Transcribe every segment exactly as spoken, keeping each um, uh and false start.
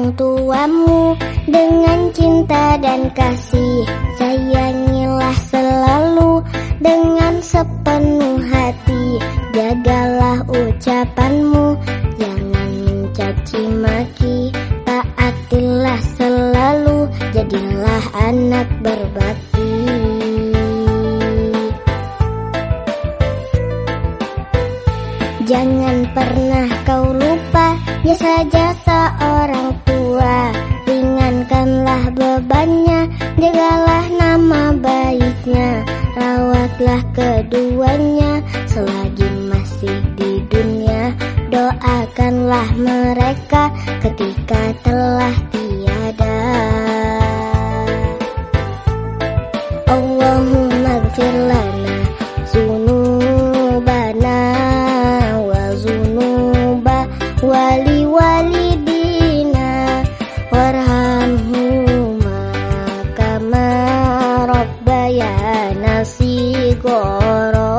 orang tuamu dengan cinta dan kasih. Sayangilah selalu dengan sepenuh hati. Jagalah ucapanmu, jangan mencaci maki. Taatilah selalu, jadilah anak berbakti. Jangan pernah kau lupa jasa-jasa orang tua. Ringankanlah bebannya, jagalah nama baiknya. Rawatlah keduanya selagi masih di dunia. Doakanlah mereka ketika telah tiada. Allahumma gfir lana zunubana wa zunuba wali walidina warhamhuma kama rabbayana shighara.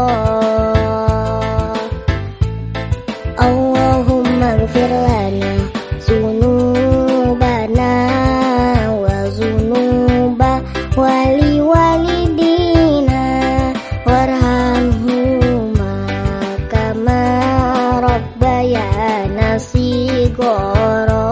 Allahumma gfir lana zunubana wa zunuba wali walidina warhamhuma kama rabbayana shighara.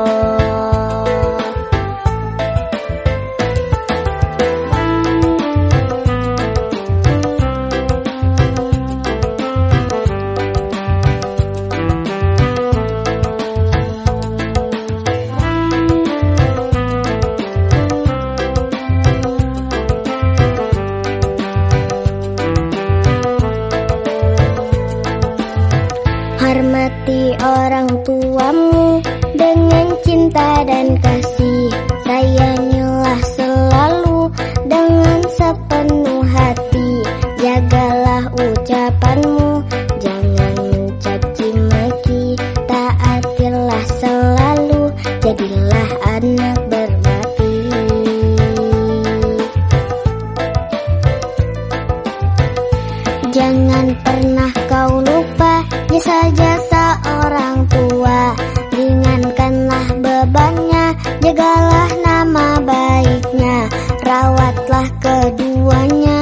Hormati orang tuamu dengan cinta dan kasih. Sayangilah selalu dengan sepenuh hati. Jagalah ucapanmu, jangan mencaci maki. Taatilah selalu, jadilah anak berbakti. Jangan pernah kau lupa jasa-jasa orang tua. Ringankanlah bebannya, jagalah nama baiknya. Rawatlah keduanya